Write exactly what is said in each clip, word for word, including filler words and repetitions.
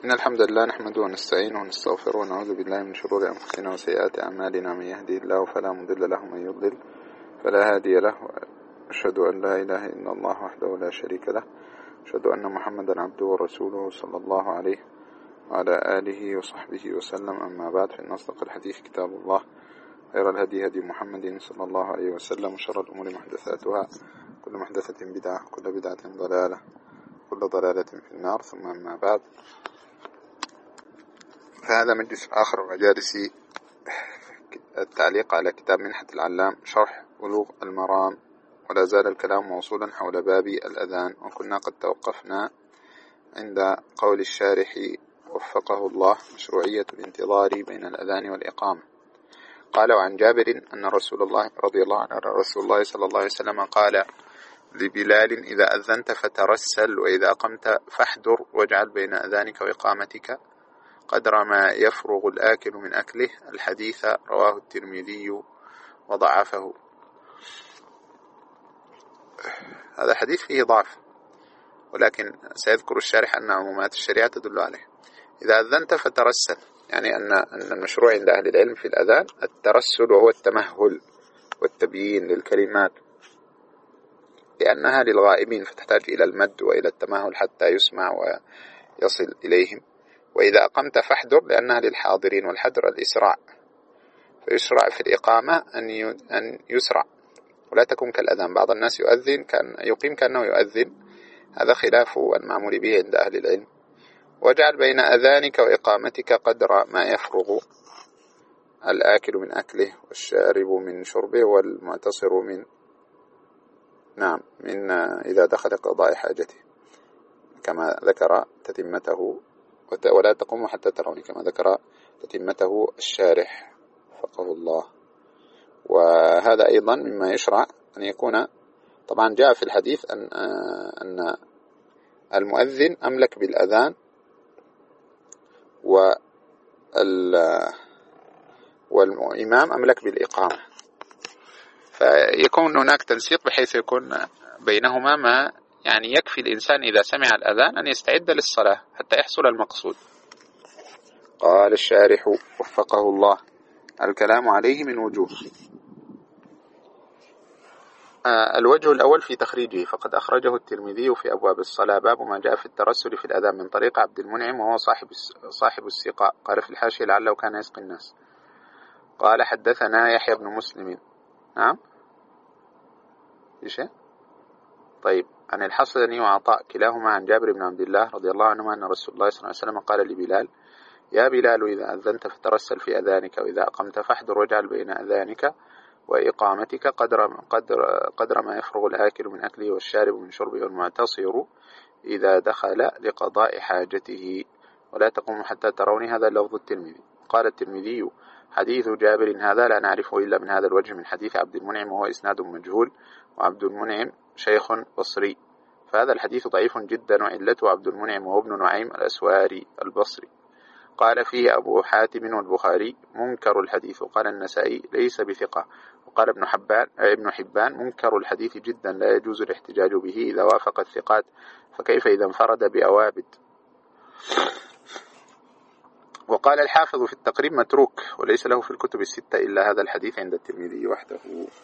إن الحمد لله نحمده ونستعينه ونستغفره ونعوذ بالله من شرور أنفسنا وسيئات أعمالنا. من يهدي الله فلا مضل له ومن يضلل فلا هادي له. أشهد أن لا إله إلا الله وحده لا شريك له. أشهد أن محمدا عبده ورسوله صلى الله عليه وعلى آله وصحبه وسلم. أما بعد، فإن أصدق الحديث كتاب الله، خير الهدي هدي محمد صلى الله عليه وسلم، وشر الأمور محدثاتها، كل محدثة بدعة، كل بدعة ضلالة، كل ضلالة في النار. ثم أما بعد، فهذا مجلس آخر من مجالس التعليق على كتاب منحة العلام شرح بلوغ المرام، ولا زال الكلام موصولا حول باب الأذان، وكنا قد توقفنا عند قول الشارح وفقه الله: مشروعية الانتظار بين الأذان والإقامة. قال: وعن جابر أن رسول الله رضي الله عنه رسول الله صلى الله عليه وسلم قال لبلال: إذا أذنت فترسل، وإذا أقمت فاحذر، واجعل بين أذانك وإقامتك قدر ما يفرغ الآكل من أكله. الحديث رواه الترمذي وضعفه. هذا حديث فيه ضعف، ولكن سيذكر الشارح أن عمومات الشريعة تدل عليه. إذا أذنت فترسل، يعني أن المشروع عند أهل العلم في الأذان الترسل، وهو التمهل والتبيين للكلمات، لأنها للغائبين فتحتاج إلى المد وإلى التمهل حتى يسمع ويصل إليهم. وإذا أقمت فاحذر، لأنها للحاضرين، والحذر الإسراع، فيشرع في الإقامة أن يسرع ولا تكون كالأذان. بعض الناس يؤذن كان يقيم كأنه يؤذن، هذا خلاف المعمول به عند أهل العلم. واجعل بين أذانك وإقامتك قدر ما يفرغ الآكل من أكله، والشارب من شربه، والمعتصر من نعم من إذا دخل قضاء حاجته، كما ذكر تتمته. ولا تقوم حتى تروني، كما ذكر تتمته الشارح وفقه الله. وهذا أيضا مما يشرع أن يكون، طبعا جاء في الحديث أن أن المؤذن أملك بالأذان والإمام أملك بالإقامة، فيكون هناك تنسيق بحيث يكون بينهما ما يعني يكفي الإنسان إذا سمع الأذان أن يستعد للصلاة حتى يحصل المقصود. قال الشارح وفقه الله: الكلام عليه من وجوه. آه الوجه الأول في تخريجه، فقد أخرجه الترمذي في أبواب الصلاة باب ما جاء في الترسل في الأذان من طريق عبد المنعم، وهو صاحب صاحب السقاء. قال في الحاشية: لعله كان يسقي الناس. قال: حدثنا يحيى بن مسلم. نعم، في شيء؟ طيب. عن الحسن وعطاء كلاهما عن جابر بن عبد الله رضي الله عنهما أن رسول الله صلى الله عليه وسلم قال لبلال: يا بلال، إذا أذنت فترسل في أذانك، وإذا أقمت فاحذر، واجعل بين أذانك وإقامتك قدر قدر قدر ما يفرغ الآكل من أكله، والشارب من شربه، والمعتصر إذا دخل لقضاء حاجته، ولا تقوم حتى تروني. هذا لفظ الترمذي. قال الترمذي: حديث جابر هذا لا نعرفه إلا من هذا الوجه، من حديث عبد المنعم، وهو إسناد مجهول، وعبد المنعم شيخ بصري، فهذا الحديث ضعيف جدا، وعلته عبد المنعم وهو ابن نعيم الأسواري البصري. قال فيه أبو حاتم والبخاري: منكر الحديث. وقال النسائي: ليس بثقة. وقال ابن حبان ابن حبان: منكر الحديث جدا، لا يجوز الاحتجاج به إذا وافق الثقات، فكيف إذا انفرد بأوابد. وقال الحافظ في التقريب: متروك، وليس له في الكتب الستة إلا هذا الحديث عند الترمذي وحده.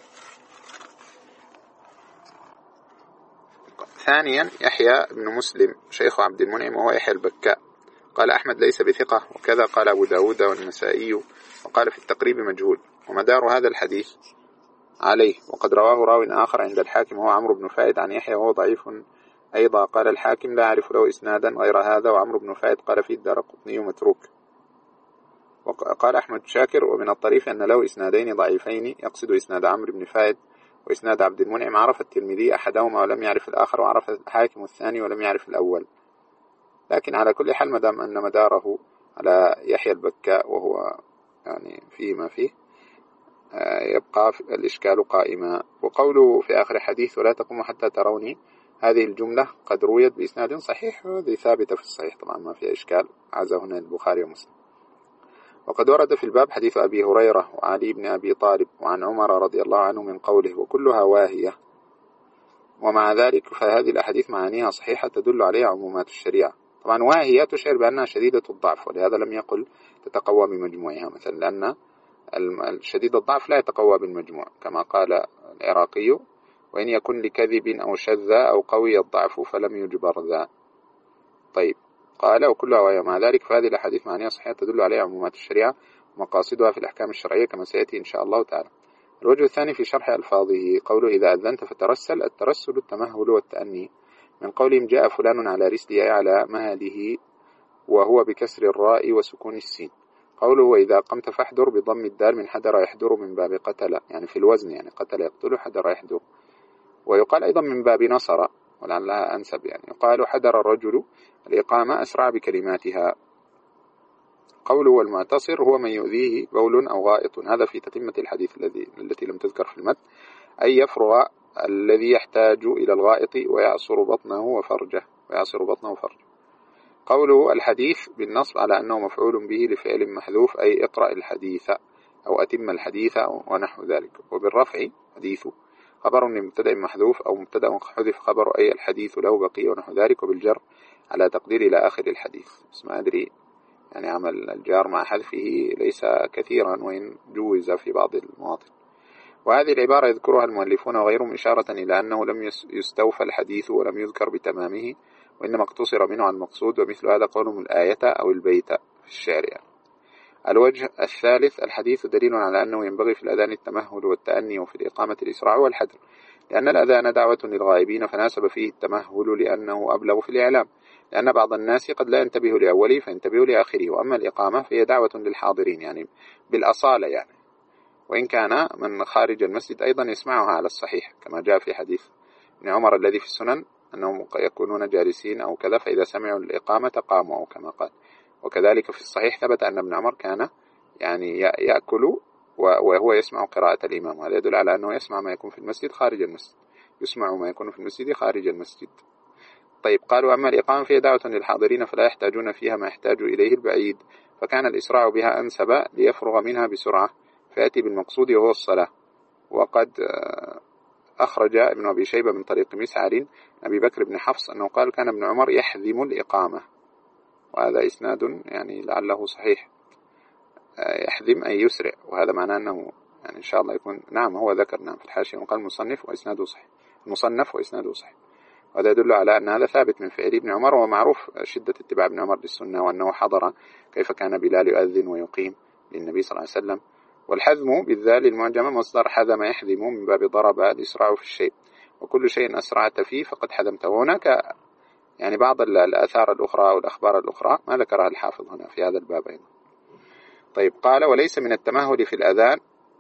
ثانيا، يحيى بن مسلم شيخ عبد المنعم، وهو يحيى البكاء. قال أحمد: ليس بثقة، وكذا قال أبو داود والنسائي، وقال في التقريب: مجهول. ومدار هذا الحديث عليه، وقد رواه راو آخر عند الحاكم وهو عمرو بن فائد عن يحيى، وهو ضعيف أيضا. قال الحاكم: لا أعرف له إسنادا غير هذا. وعمرو بن فائد قال فيه الدارقطني متروك. وقال أحمد شاكر: ومن الطريف أن له إسنادين ضعيفين، يقصد إسناد عمرو بن فائد وإسناد عبد المنعم. عرف الترمذي أحدهما ولم يعرف الآخر، وعرف الحاكم الثاني ولم يعرف الأول. لكن على كل حال، مدام أن مداره على يحيى البكاء وهو يعني فيه ما فيه، يبقى الإشكال قائما. وقوله في آخر حديث: ولا تقوم حتى تروني، هذه الجملة قد رويت بإسناد صحيح، وهذه ثابتة في الصحيح طبعا، ما فيها إشكال، عزه هنا البخاري ومسلم. وقد ورد في الباب حديث أبي هريرة وعلي بن أبي طالب وعن عمر رضي الله عنه من قوله: وكلها واهية. ومع ذلك فهذه الأحاديث معانيها صحيحة تدل عليها عمومات الشريعة، طبعا وهي تشعر بأنها شديدة الضعف، ولهذا لم يقل تتقوى بمجموعها مثلا، لأن الشديد الضعف لا يتقوى بالمجموع كما قال العراقي: وإن يكن لكذب أو شذ أو قوي الضعف فلم يجبر ذا. طيب قال: وكلها وهي مع ذلك فهذه الأحاديث معنيها صحيحة تدل عليها عمومات الشريعة ومقاصدها في الأحكام الشرعية كما سيأتي إن شاء الله تعالى. الوجه الثاني في شرح ألفاظه قوله: إذا أذنت فترسل. الترسل التمهل والتأني، من قولهم: جاء فلان على رسله، أي على مهله، وهو بكسر الراء وسكون السين. قوله: وإذا قمت فاحذر بضم الدال، من حذر يحذر من باب قتل، يعني في الوزن، يعني قتل يقتل، حذر يحذر. ويقال أيضا من باب نصر، ولعلها أنسب، يعني يقال حذر الرجل الإقامة أسرع بكلماتها. قوله: والمعتصر هو من يؤذيه بول أو غائط، هذا في تتمة الحديث الذي التي لم تذكر في المتن، أي يفرغ الذي يحتاج إلى الغائط ويعصر بطنه وفرجه ويعصر بطنه وفرجه. قوله: الحديث بالنصب على أنه مفعول به لفعل محذوف، أي اقرأ الحديث أو أتم الحديث ونحو ذلك. وبالرفع حديث خبر لمبتدأ محذوف أو مبتدأ حذف خبر، أي الحديث له بقي ونحو ذلك. وبالجر على تقدير إلى آخر الحديث، بس ما أدري يعني عمل الجار مع حذفه ليس كثيرا، وإن جوز في بعض المواطن. وهذه العبارة يذكرها المؤلفون وغيرهم إشارة إلى أنه لم يستوفى الحديث ولم يذكر بتمامه، وإنما اقتصر منه عن المقصود، ومثل هذا قولهم الآية أو البيت في الشعر يعني. الوجه الثالث: الحديث دليل على أنه ينبغي في الأذان التمهل والتأني، وفي الإقامة الإسراع والحذر، لأن الأذان دعوة للغائبين فناسب فيه التمهل لأنه أبلغ في الإعلام، لأن بعض الناس قد لا ينتبه لأوله فينتبه لآخره. وأما الإقامة فهي دعوة للحاضرين، يعني بالأصالة يعني، وإن كان من خارج المسجد أيضا يسمعها على الصحيح، كما جاء في حديث ابن عمر الذي في السنن أنهم يكونون جالسين أو كذا، فإذا سمعوا الإقامة قاموا أو كما قال. وكذلك في الصحيح ثبت أن ابن عمر كان يعني يأكل وهو يسمع قراءة الإمام، وهذا يدل على أنه يسمع ما يكون في المسجد خارج المسجد، يسمع ما يكون في المسجد خارج المسجد. طيب قالوا: أما الإقامة فهي دعوة للحاضرين فلا يحتاجون فيها ما يحتاج إليه البعيد، فكان الإسراع بها أنسب ليفرغ منها بسرعة فيأتي بالمقصود وهو الصلاة. وقد أخرج ابن أبي شيبة من طريق مسعر أبي بكر بن حفص أنه قال: كان ابن عمر يحذم الإقامة، وهذا إسناد يعني لعله صحيح. يحذم أي يسرع، وهذا معناه أنه يعني إن شاء الله يكون نعم هو ذكر نعم في الحاشية وقال مصنف وإسناده صحيح، المصنف وإسناده صحيح. وهذا يدل على أن هذا ثابت من فعل ابن عمر، ومعروف شدة اتباع ابن عمر للسنة، وأنه حضر كيف كان بلال يؤذن ويقيم للنبي صلى الله عليه وسلم. والحذم بالذال المعجمة مصدر حذم يحذم من باب ضرب الإسراع في الشيء، وكل شيء أسرعت فيه فقد حذمته. هناك يعني بعض الآثار الأخرى والأخبار الأخرى ما ذكرها الحافظ هنا في هذا الباب أيضا. طيب قال: وليس من التمهل في الأذان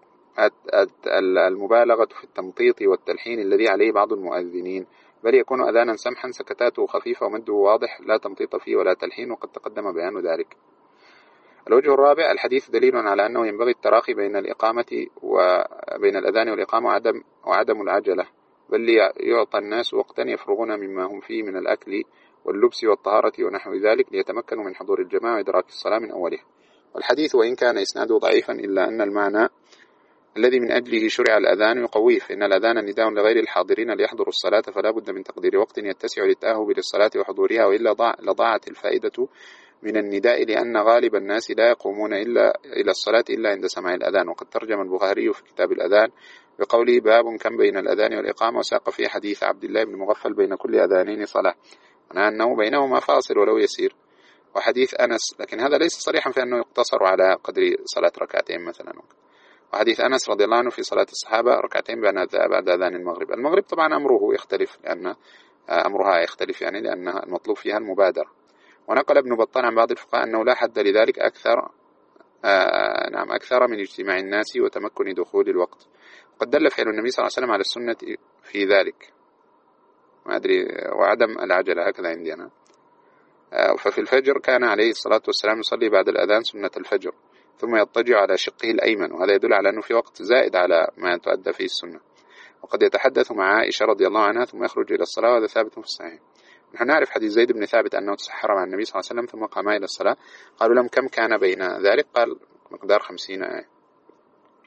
المبالغة في التمطيط والتلحين الذي عليه بعض المؤذنين، بل يكون أذانا سمحا سكتاته خفيفة ومده واضح، لا تمطيط فيه ولا تلحين، وقد تقدم بيان ذلك. الوجه الرابع: الحديث دليل على أنه ينبغي التراخي بين الإقامة وبين الأذان والإقامة وعدم, وعدم العجلة، بل يعطى الناس وقتا يفرغون مما هم فيه من الأكل واللبس والطهارة ونحو ذلك، ليتمكنوا من حضور الجماعة وإدراك الصلاة من أولها. والحديث وإن كان إسناده ضعيفا إلا أن المعنى الذي من أجله شرع الأذان يقويه، فإن الأذان نداء لغير الحاضرين ليحضروا الصلاة، فلا بد من تقدير وقت يتسع للتأهب للصلاة وحضورها، وإلا ضاع لضاعت الفائدة من النداء، لأن غالب الناس لا يقومون إلا إلى الصلاة إلا عند سماع الأذان. وقد ترجم البخاري في كتاب الأذان بقوله: باب كم بين الأذان والإقامة، وساق فيه حديث عبد الله بن مغفل: بين كل أذانين صلاة، معناه أنه بينهما فاصل ولو يسير. وحديث أنس، لكن هذا ليس صريحا في أنه يقتصر على قدر صلاة ركعتين مثلا. وحديث أنس رضي الله عنه في صلاة الصحابة ركعتين بعد أذان المغرب. المغرب طبعا أمره يختلف، لأن أمرها يختلف يعني لأن المطلوب فيها المبادرة. ونقل ابن بطال عن بعض الفقهاء أنه لا حد لذلك أكثر آه نعم أكثر من اجتماع الناس وتمكن دخول الوقت. قد دل فعل النبي صلى الله عليه وسلم على السنة في ذلك، ما أدري، وعدم العجلة هكذا عندنا. آه ففي الفجر كان عليه الصلاة والسلام يصلي بعد الأذان سنة الفجر ثم يضطجع على شقه الأيمن، وهذا يدل على أنه في وقت زائد على ما تؤدى فيه السنة. وقد يتحدث مع عائشة رضي الله عنها ثم يخرج إلى الصلاة، وهذا ثابت في الصحيح. نحن نعرف حديث زيد بن ثابت أنه تسحر مع النبي صلى الله عليه وسلم ثم قام إلى الصلاة. قالوا لهم: كم كان بين ذلك؟ قال: مقدار خمسين آية.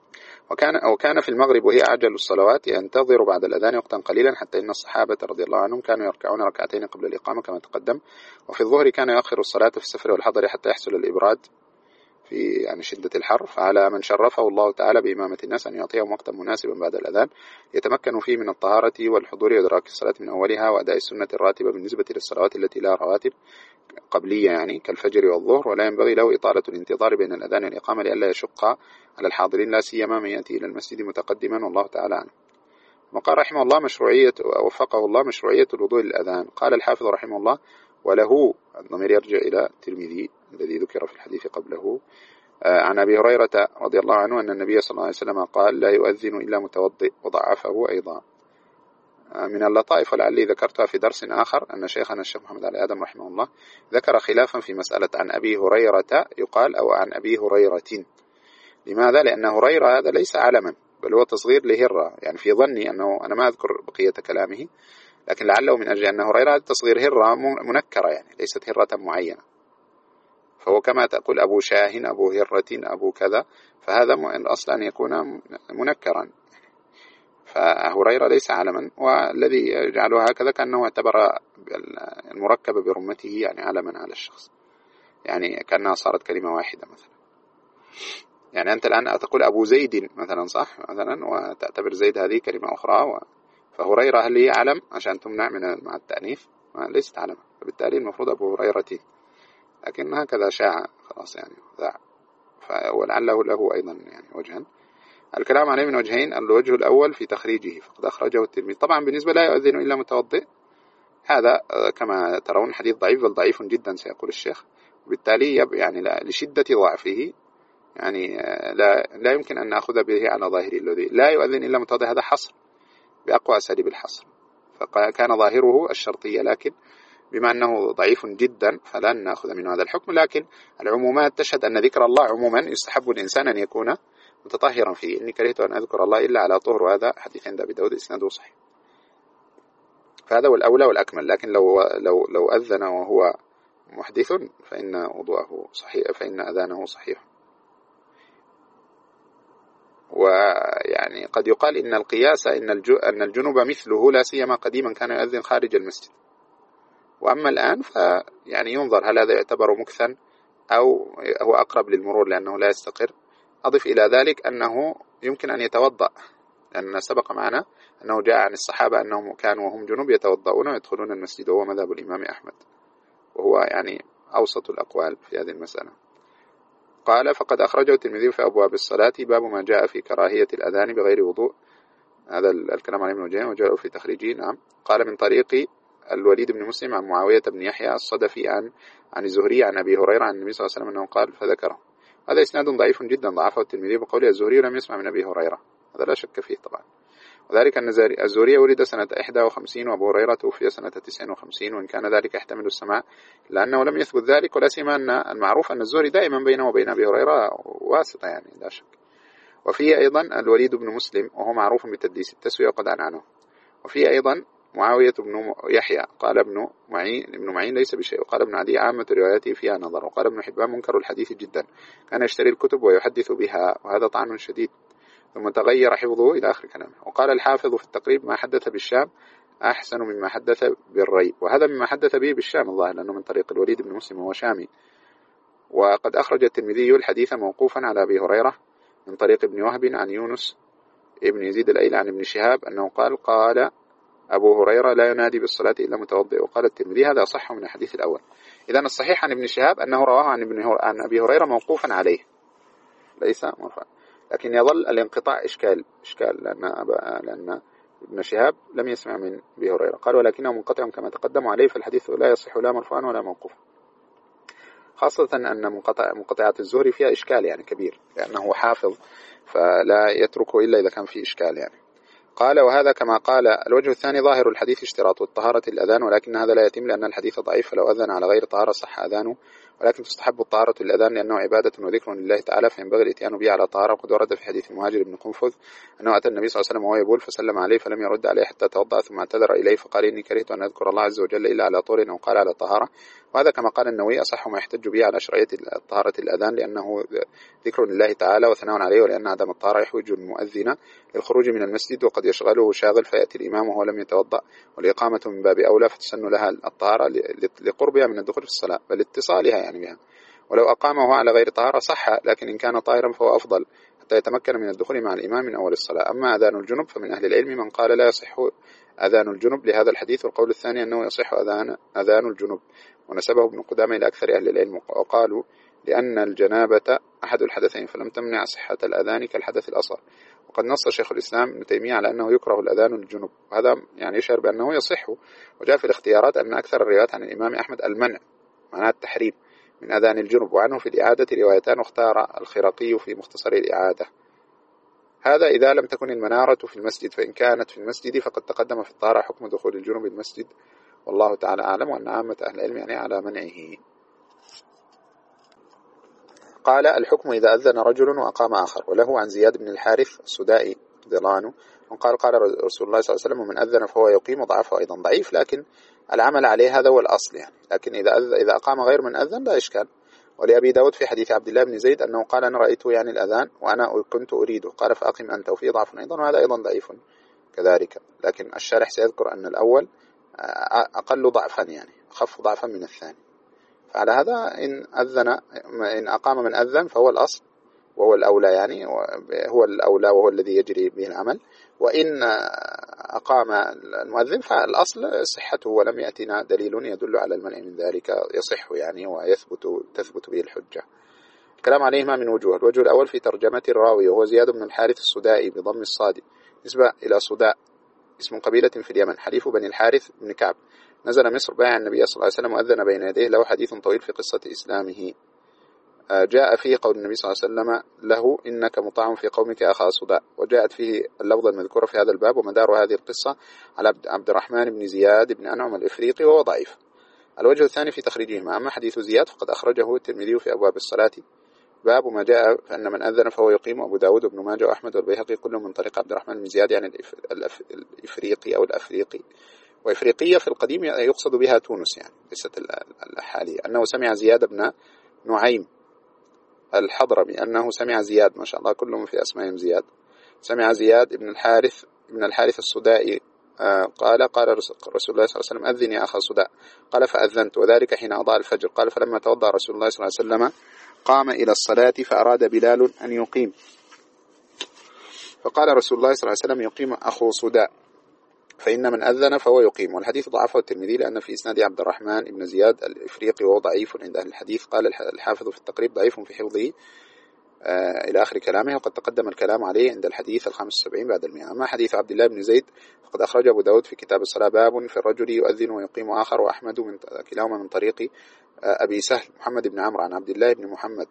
وكان وكان في المغرب وهي أعجل الصلوات ينتظر بعد الأذان وقتا قليلا، حتى إن الصحابة رضي الله عنهم كانوا يركعون ركعتين قبل الإقامة كما تقدم. وفي الظهر كان يؤخر الصلاة في السفر والحضر حتى يحصل الإبراد في يعني شدة الحر. فعلى من شرفه الله تعالى بإمامة الناس أن يعطيهم وقتا مناسبا بعد الأذان يتمكن فيه من الطهارة والحضور وإدراك الصلاة من أولها وأداء السنة الراتبة بالنسبة للصلوات التي لا رواتب قبلية يعني كالفجر والظهر. ولا ينبغي له إطالة الانتظار بين الأذان والإقامة لئلا يشق على الحاضرين لا سيما من يأتي إلى المسجد متقدما، والله تعالى عنه. وقال رحمه الله مشروعية وفقه الله مشروعية الوضوء للأذان. قال الحافظ رحمه الله وله، الضمير يرجع إلى الترمذي الذي ذكر في الحديث قبله، عن أبي هريرة رضي الله عنه أن النبي صلى الله عليه وسلم قال لا يؤذن إلا متوضئ، وضعفه أيضا. من اللطائف ولعلي ذكرتها في درس آخر أن شيخنا الشيخ محمد علي آدم رحمه الله ذكر خلافا في مسألة عن أبي هريرة يقال أو عن أبي هريرة. لماذا؟ لأن هريرة هذا ليس علما بل هو تصغير لهرة، يعني في ظني أنه أنا ما أذكر بقية كلامه لكن لعله من أجل أن هريرة تصغير هرة منكرة يعني ليست هرة معينة، فهو كما تقول أبو شاهن أبو هرة أبو كذا، فهذا الأصل أن يكون منكرا. فهريرة ليس علما، والذي يجعله هكذا كأنه اعتبر المركب برمته يعني علما على الشخص، يعني كأنها صارت كلمة واحدة مثلا. يعني أنت الآن تقول أبو زيد مثلا صح مثلا وتعتبر زيد هذه كلمة أخرى و... فهريرة هل هي علم عشان تمنع من مع التأنيث؟ ليست علما، فبالتالي المفروض أبو هريرة، لكن هكذا شاع خلاص يعني ذاع، ولعله له أيضا يعني وجها. الكلام عليه من وجهين، الوجه الأول في تخريجه فقد أخرجه الترمذي. طبعا بالنسبة لا يؤذن إلا متوضئ هذا كما ترون حديث ضعيف بل ضعيف جدا سيقول الشيخ، وبالتالي يعني لشدة ضعفه يعني لا, لا يمكن أن نأخذ به على ظاهره الذي لا يؤذن إلا متوضئ، هذا حصر بأقوى أساليب الحصر، فكان ظاهره الشرطية، لكن بما أنه ضعيف جدا فلن نأخذ منه هذا الحكم. لكن العمومات تشهد أن ذكر الله عموما يستحب الإنسان أن يكون متطهرا فيه. إني كرهت أن أذكر الله إلا على طهر، وهذا حديث عند أبي داود إسناده صحيح، فهذا هو الأولى والأكمل. لكن لو لو لو أذن وهو محدث فإن وضوءه صحيح، فإن أذانه صحيح. ويعني قد يقال إن القياس إن أن الجنوب مثله، لا سيما قديما كان يؤذن خارج المسجد، وأما الآن فيعني ينظر هل هذا يعتبر مكثا أو هو أقرب للمرور لأنه لا يستقر. أضف إلى ذلك أنه يمكن أن يتوضأ، لأن سبق معنا أنه جاء عن الصحابة أنهم كانوا وهم جنوب يتوضؤون ويدخلون المسجد، وهو مذهب الإمام أحمد، وهو يعني أوسط الأقوال في هذه المسألة. قال فقد أخرجه الترمذي في أبواب الصلاة باب ما جاء في كراهية الأذان بغير وضوء، هذا الكلام عليه من وجهين وجاء في تخريجه. نعم. قال من طريق الوليد بن مسلم عن معاوية بن يحيى الصدفي عن عن الزهري عن أبي هريرة عن النبي صلى الله عليه وسلم أنه قال فذكره. هذا إسناد ضعيف جدا ضعفه الترمذي بقوله الزهري لم يسمع من أبي هريرة، هذا لا شك فيه طبعا. وذلك أن الزهري ولد سنة إحدى وخمسين وأبو هريرة توفي سنة تسع وخمسين، وإن كان ذلك يحتمل السماع لأنه لم يثبت ذلك، ولا سيما أن المعروف أن الزهري دائما بينه وبين أبي هريرة واسطة يعني لا شك. وفيه أيضا الوليد بن مسلم وهو معروف بتدليس التسوية وقد عن عنه. وفيه أيضا معاوية بن يحيى قال ابن معين ابن معين ليس بشيء، وقال ابن عدي عامة رواياته فيها نظر، وقال ابن حبان منكر الحديث جدا، كان يشتري الكتب ويحدث بها وهذا طعن شديد، ثم تغير حفظه إلى آخر كلامه. وقال الحافظ في التقريب ما حدث بالشام أحسن مما حدث بالري، وهذا مما حدث به بالشام الظاهر لأنه من طريق الوليد بن مسلم وهو شامي. وقد أخرج الترمذي الحديث موقوفا على أبي هريرة من طريق ابن وهب عن يونس ابن يزيد الأيلي عن ابن شهاب أنه قال قال أبو هريرة لا ينادي بالصلاة إلا متوضئ، وقال الترمذي هذا أصح من الحديث الأول. إذن الصحيح عن ابن شهاب أنه رواه عن ابن هر... عن أبي هريرة موقوفا عليه ليس مرفوعا، لكن يظل الانقطاع إشكال إشكال لأن أبا... لأن ابن شهاب لم يسمع من أبي هريرة، قال ولكنه منقطع كما تقدم عليه، فالحديث لا يصح لا مرفوعا ولا موقوفا، خاصة أن منقطع منقطعات الزهري فيها إشكال يعني كبير لأنه حافظ فلا يتركه إلا إذا كان فيه إشكال يعني. قال وهذا كما قال. الوجه الثاني ظاهر الحديث اشتراط الطهارة الأذان، ولكن هذا لا يتم لأن الحديث ضعيف، فلو أذن على غير طهارة صح أذانه ولكن تستحب الطهارة للأذان لأنه عبادة وذكر لله تعالى، فينبغي الإتيان به على طهارة. وقد ورد في حديث المهاجر بن قنفذ أنه أتى النبي صلى الله عليه وسلم وهو يبول فسلم عليه فلم يرد عليه حتى توضأ، ثم اعتذر إليه فقال إني كرهت أن أذكر الله عز وجل إلا على طهر أو قال على طهارة. وهذا كما قال النووي أصح ما يحتج به على شرعية طهارة الأذان، لأنه ذكر لله تعالى وثناء عليه، ولأن عدم الطهارة يحوج المؤذن للخروج من المسجد وقد يشغله شاغل فيأتي الإمام وهو لم يتوضأ، والإقامة من باب أولى فتسن لها الطهارة لقربها من الدخول في الصلاة بل اتصالها يعني بها. ولو أقامه على غير طهارة صح، لكن إن كان طاهرا فهو أفضل حتى يتمكن من الدخول مع الإمام من أول الصلاة. أما أذان الجنب فمن أهل العلم من قال لا يصح أذان الجنب لهذا الحديث، والقول الثاني أنه يصح أذان أذان الجنب، ونسبه ابن قدامة إلى أكثر أهل العلم، وقالوا لأن الجنابة أحد الحدثين فلم تمنع صحة الأذان كالحدث الأصغر. وقد نص شيخ الإسلام ابن تيمية على أنه يكره الأذان الجنب، وهذا يعني يشعر بأنه يصح. وجاء في الاختيارات أن أكثر الروايات عن الإمام أحمد المنع معناه التحريم من أذان الجنب، وعنه في الإعادة روايتان، واختار الخراقي في مختصر الإعادة. هذا إذا لم تكن المنارة في المسجد، فإن كانت في المسجد فقد تقدم في الطهارة حكم دخول الجنب المسجد، والله تعالى أعلم، وأن عامة أهل العلم يعني على منعه. قال الحكم إذا أذن رجل وأقام آخر. وله عن زياد بن الحارث السدائي ضلانه قال قال رسول الله صلى الله عليه وسلم من أذن فهو يقيم، وضعفه أيضا ضعيف، لكن العمل عليه هذا هو الأصل يعني. لكن إذا إذا أقام غير من أذن لا إشكال. ولأبي داود في حديث عبد الله بن زيد أنه قال أنا رأيته يعني الأذان وأنا كنت أريده، قال فأقم أنت، وفيه ضعف أيضا، وهذا أيضا ضعيف كذلك. لكن الشارح سيذكر أن الأول أقل ضعفا يعني أخف ضعفا من الثاني. فعلى هذا إن أذن إن أقام من أذن فهو الأصل وهو الأولى يعني، هو الأولى وهو الذي يجري به العمل. وإن أقام المؤذن فالأصل صحته، ولم يأتنا دليل يدل على المنع من ذلك، يصح يعني ويثبت تثبت به الحجة. الكلام عليهما من وجوه. الوجه الأول في ترجمة الراوي، وهو زياد بن الحارث السدائي بضم الصاد، نسبة إلى صداء اسم قبيلة في اليمن، حليف بني الحارث بن كعب، نزل مصر بايع النبي صلى الله عليه وسلم وأذن بين يديه، له حديث طويل في قصة إسلامه. جاء فيه قول النبي صلى الله عليه وسلم له إنك مطاع في قومك أخا صداء، وجاءت فيه اللفظة المذكورة في هذا الباب. ومدار هذه القصة على عبد الرحمن بن زياد بن أنعم الإفريقي وهو ضعيف. الوجه الثاني في تخريجهما. أما حديث زياد فقد أخرجه الترمذي في أبواب الصلاة باب ما جاء فأن من أذن فهو يقيم، وأبو داود وابن ماجه وأحمد والبيهقي كلهم من طريق عبد الرحمن بن زياد يعني الإفريقي أو الأفريقي. وإفريقية في القديم يقصد بها تونس يعني ليست الحالية. أنه سمع زياد بن نعيم الحضرمي أنه سمع زياد، ما شاء الله كلهم في أسمائهم زياد، سمع زياد بن الحارث بن الحارث السدائي قال قال رسول الله صلى الله عليه وسلم أذن يا أخا صداء، قال فأذنت، وذلك حين أضاء الفجر. قال فلما توضأ رسول الله صلى الله عليه وسلم قام إلى الصلاة فأراد بلال أن يقيم، فقال رسول الله صلى الله عليه وسلم يقيم أخو صداء فإن من أذن فهو يقيم. والحديث ضعفه الترمذي لأن في إسناد عبد الرحمن بن زياد الإفريقي وهو ضعيف عند أهل الحديث. قال الحافظ في التقريب ضعيف في حفظه آه إلى آخر كلامه، وقد تقدم الكلام عليه عند الحديث الخامس والسبعين بعد المئة. أما حديث عبد الله بن زيد فقد أخرج أبو داود في كتاب الصلاة باب في الرجل يؤذن ويقيم آخر، وأحمد من كلاهما من طريق آه أبي سهل محمد بن عمرو عن عبد الله بن محمد.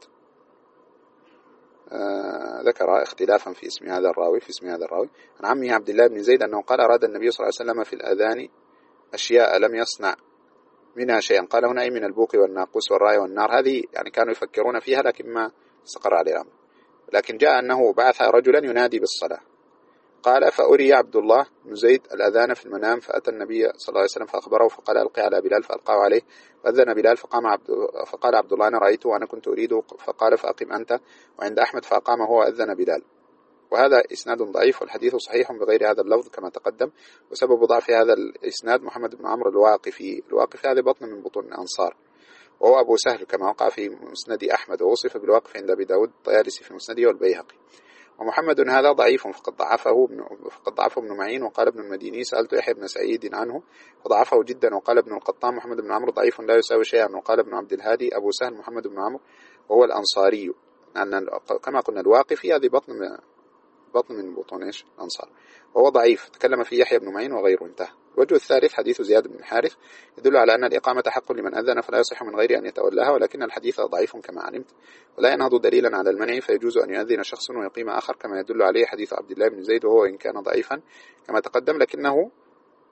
آه ذكر اختلافا في اسم هذا الراوي في اسم هذا الراوي عن عمه عبد الله بن زيد أنه قال أراد النبي صلى الله عليه وسلم في الأذان أشياء لم يصنع منها شيئا، قال هنا أي من البوق والناقوس والراية والنار. هذه يعني كانوا يفكرون فيها لكن ما استقر عليه الأمر. لكن جاء أنه بعث رجلا ينادي بالصلاة، قال فأري عبد الله بن زيد الأذان في المنام، فأتى النبي صلى الله عليه وسلم فأخبره فقال ألقي على بلال، فألقاه عليه فأذن بلال، فقام عبد فقال عبد الله أنا رأيته وأنا كنت أريده، فقال فأقم أنت. وعند أحمد فأقام هو وأذن بلال. وهذا إسناد ضعيف، والحديث صحيح بغير هذا اللفظ كما تقدم. وسبب ضعف هذا الإسناد محمد بن عمرو الواقفي. الواقفي هذا بطن من بطون الأنصار، وهو أبو سهل كما وقع في مسند أحمد، ووصف بالوقف عند أبي داود الطيالسي في مسنده والبيهقي. ومحمد هذا ضعيف فقد ضعفه فقد ضعفه ابن معين. وقال ابن المديني سألت يحيى بن سعيد عنه فضعفه جدا. وقال ابن القطان محمد بن عمرو ضعيف لا يساوي شيئا. وقال ابن عبد الهادي أبو سهل محمد بن عمرو وهو الأنصاري، أن كما قلنا الواقفي هذه بطن من بطن من بطون ايش الأنصار، وهو ضعيف تكلم فيه يحيى بن معين وغيره. انتهى. الوجه الثالث حديث زياد بن الحارث يدل على أن الإقامة حق لمن أذن فلا يصح من غير أن يتولاها، ولكن الحديث ضعيف كما علمت ولا ينهض دليلا على المنع، فيجوز أن يؤذن شخص ويقيم آخر كما يدل عليه حديث عبد الله بن زيد، وهو إن كان ضعيفا كما تقدم لكنه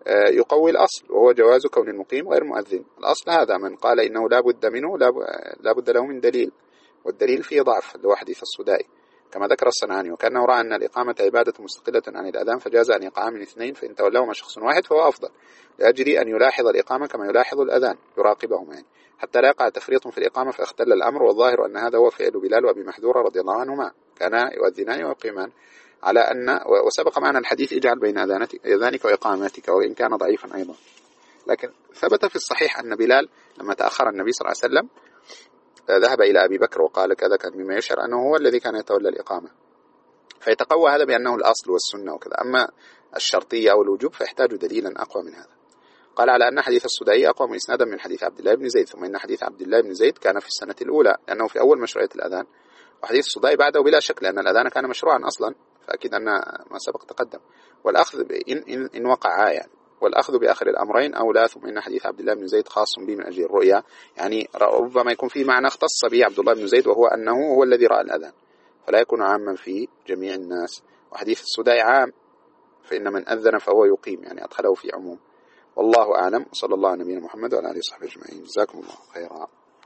يقوي الأصل وهو جواز كون المقيم غير مؤذن. الأصل هذا، من قال إنه لا بد منه لا بد له من دليل، والدليل فيه ضعف اللي هو حديث السدائي كما ذكر الصنعاني، وكأنه رأى أن الإقامة عبادة مستقلة عن الأذان فجاز أن يقع من اثنين، فإن تولوهما شخص واحد فهو أفضل، لأجل أن يلاحظ الإقامة كما يلاحظ الأذان يراقبهما يعني، حتى لا يقع تفريط في الإقامة فاختل الأمر. والظاهر أن هذا هو فعل بلال وأبي محذورة رضي الله عنهما، كانا يؤذنان ويقيمان، على أن وسبق معنا الحديث اجعل بين أذانك وإقامتك، وإن كان ضعيفا أيضا. لكن ثبت في الصحيح أن بلال لما تأخر النبي صلى الله عليه وسلم ذهب إلى أبي بكر وقال كذا، كان مما يشعر أنه هو الذي كان يتولى الإقامة، فيتقوى هذا بأنه الأصل والسنة وكذا. أما الشرطية أو الوجوب فيحتاج دليلا أقوى من هذا. قال على أن حديث السدائي أقوى من إسنادا من حديث عبد الله بن زيد، ثم إن حديث عبد الله بن زيد كان في السنة الأولى لأنه في أول مشروعية الأذان، وحديث السدائي بعده بلا شك لأن الأذان كان مشروعا أصلا، فأكيد أن ما سبق تقدم. والأخذ إن, إن, إن وقعا يعني، والأخذ بآخر الأمرين أولى. ثم إن حديث عبد الله بن زيد خاص به من أجل الرؤيا، يعني ربما يكون فيه معنى اختص به عبد الله بن زيد وهو أنه هو الذي رأى الأذان، فلا يكون عاما في جميع الناس. وحديث السدائي عام، فإن من أذن فهو يقيم، يعني أدخله في عموم. والله أعلم، وصلى الله على نبينا محمد وعلى آله وصحبه أجمعين. جزاكم الله خيرا.